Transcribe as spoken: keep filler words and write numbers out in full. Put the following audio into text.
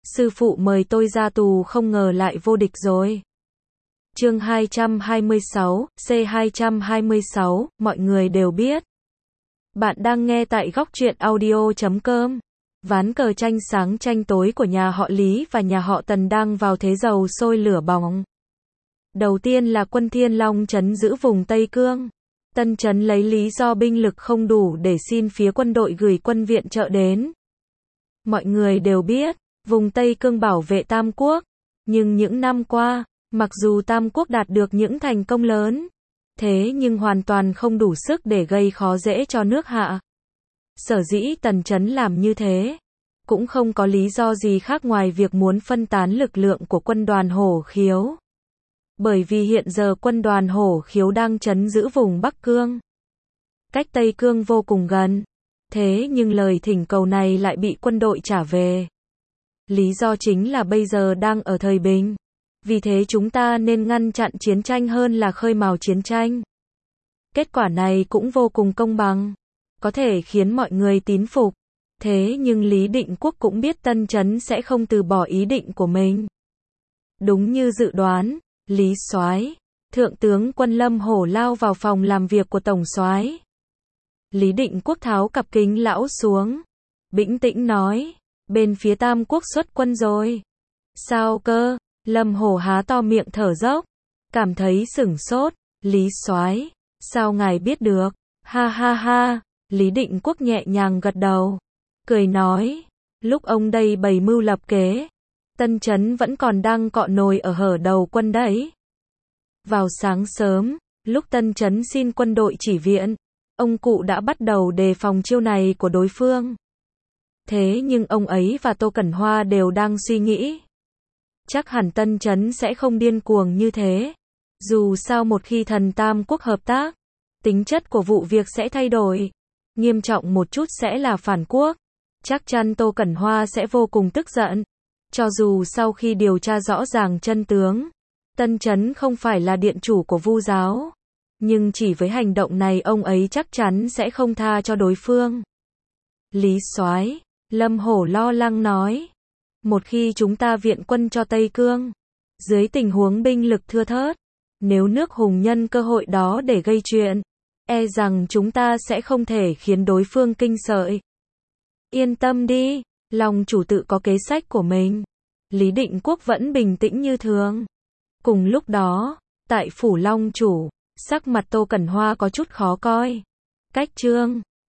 sư phụ mời tôi ra tù không ngờ lại vô địch rồi. Chương hai trăm hai mươi sáu, C hai trăm hai mươi sáu, mọi người đều biết. Bạn đang nghe tại góc truyện audio chấm com. Ván cờ tranh sáng tranh tối của nhà họ Lý và nhà họ Tần đang vào thế dầu sôi lửa bỏng. Đầu tiên là quân Thiên Long trấn giữ vùng Tây Cương. Tân trấn lấy lý do binh lực không đủ để xin phía quân đội gửi quân viện trợ đến. Mọi người đều biết, vùng Tây Cương bảo vệ Tam Quốc. Nhưng những năm qua, mặc dù Tam Quốc đạt được những thành công lớn, thế nhưng hoàn toàn không đủ sức để gây khó dễ cho nước Hạ. Sở dĩ Tần trấn làm như thế, cũng không có lý do gì khác ngoài việc muốn phân tán lực lượng của quân đoàn Hổ Khiếu. Bởi vì hiện giờ quân đoàn Hổ Khiếu đang trấn giữ vùng Bắc Cương, cách Tây Cương vô cùng gần. Thế nhưng lời thỉnh cầu này lại bị quân đội trả về. Lý do chính là bây giờ đang ở thời bình. Vì thế chúng ta nên ngăn chặn chiến tranh hơn là khơi mào chiến tranh. Kết quả này cũng vô cùng công bằng, có thể khiến mọi người tín phục. Thế nhưng Lý Định Quốc cũng biết Tân trấn sẽ không từ bỏ ý định của mình. Đúng như dự đoán, Lý Soái, Thượng tướng Quân Lâm Hổ lao vào phòng làm việc của Tổng soái. Lý Định Quốc tháo cặp kính lão xuống, bĩnh tĩnh nói, bên phía Tam Quốc xuất quân rồi. Sao cơ? Lâm Hổ há to miệng thở dốc, cảm thấy sửng sốt. Lý Soái, sao ngài biết được? Ha ha ha. Lý Định Quốc nhẹ nhàng gật đầu, cười nói, lúc ông đây bày mưu lập kế, Tân trấn vẫn còn đang cọ nồi ở hở đầu quân đấy. Vào sáng sớm, lúc Tân trấn xin quân đội chỉ viện, ông cụ đã bắt đầu đề phòng chiêu này của đối phương. Thế nhưng ông ấy và Tô Cẩn Hoa đều đang suy nghĩ, chắc hẳn Tân trấn sẽ không điên cuồng như thế. Dù sao một khi thần Tam Quốc hợp tác, tính chất của vụ việc sẽ thay đổi. Nghiêm trọng một chút sẽ là phản quốc. Chắc chắn Tô Cẩn Hoa sẽ vô cùng tức giận. Cho dù sau khi điều tra rõ ràng chân tướng, Tân trấn không phải là điện chủ của Vu giáo, nhưng chỉ với hành động này ông ấy chắc chắn sẽ không tha cho đối phương. Lý Soái, Lâm Hổ lo lắng nói, một khi chúng ta viện quân cho Tây Cương, dưới tình huống binh lực thưa thớt, nếu nước Hùng nhân cơ hội đó để gây chuyện, e rằng chúng ta sẽ không thể khiến đối phương kinh sợ. Yên tâm đi, Long chủ tự có kế sách của mình. Lý Định Quốc vẫn bình tĩnh như thường. Cùng lúc đó, tại phủ Long chủ, sắc mặt Tô Cẩn Hoa có chút khó coi. Cách trương,